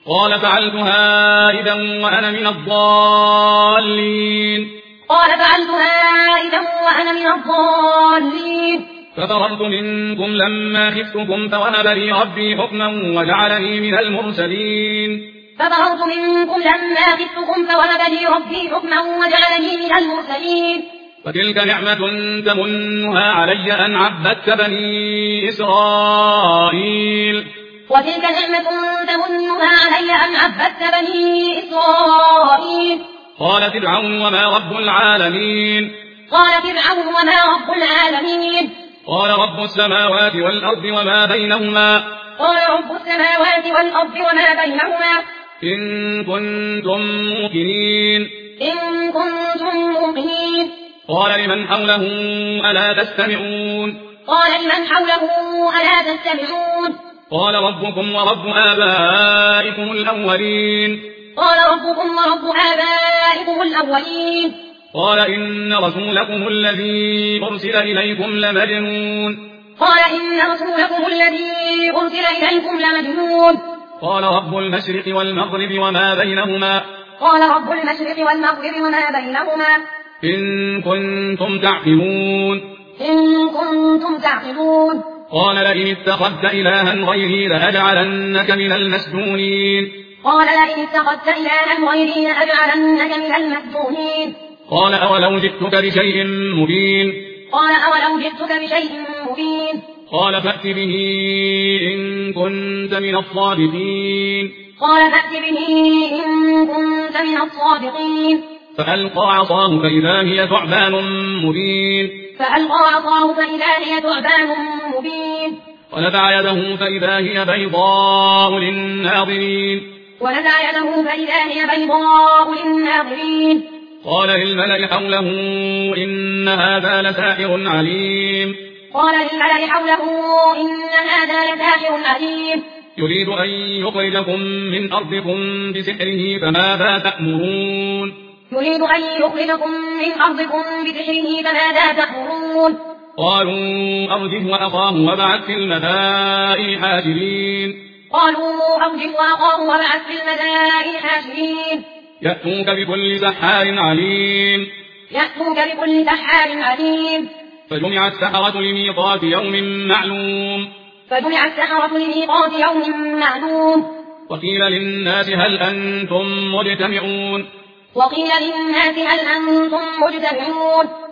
قال فعلتها إذا وأنا من الضالين ففررت منكم لما خفتكم فوهب لي ربي حكما وجعلني من المرسلين وتلك نعمة تمنها علي أن عبدت بني إسرائيل قال فرعون وما رب العالمين قال رب السماوات والأرض وما بينهما إن كنتم موقنين قال لمن حوله ألا تستمعون قال ربكم ورب آبائكم الأولين قال إن رسولكم الذي أرسل إليكم لمجنون قال رب المشرق والمغرب وما بينهما إن كنتم تعقلون قال لئن اتخذت إلها غيري لأجعلنك من المسجونين قال أولو جئتك بشيء مبين قال فأت به إن كنت من الصادقين فألقى عصاه فإذا هي ثعبان مبين ونزع يده فإذا هي بيضاء للناظرين قال للملأ حوله إن هذا لساحر عليم يريد أن يخرجكم من أرضكم بسحره فماذا تأمرون قالوا أرجه وأخاه وابعث في المدائن حاشرين يأتوك بكل سحار عليم فجمع السحرة لميقات يوم معلوم وقيل للناس هل أنتم مجتمعون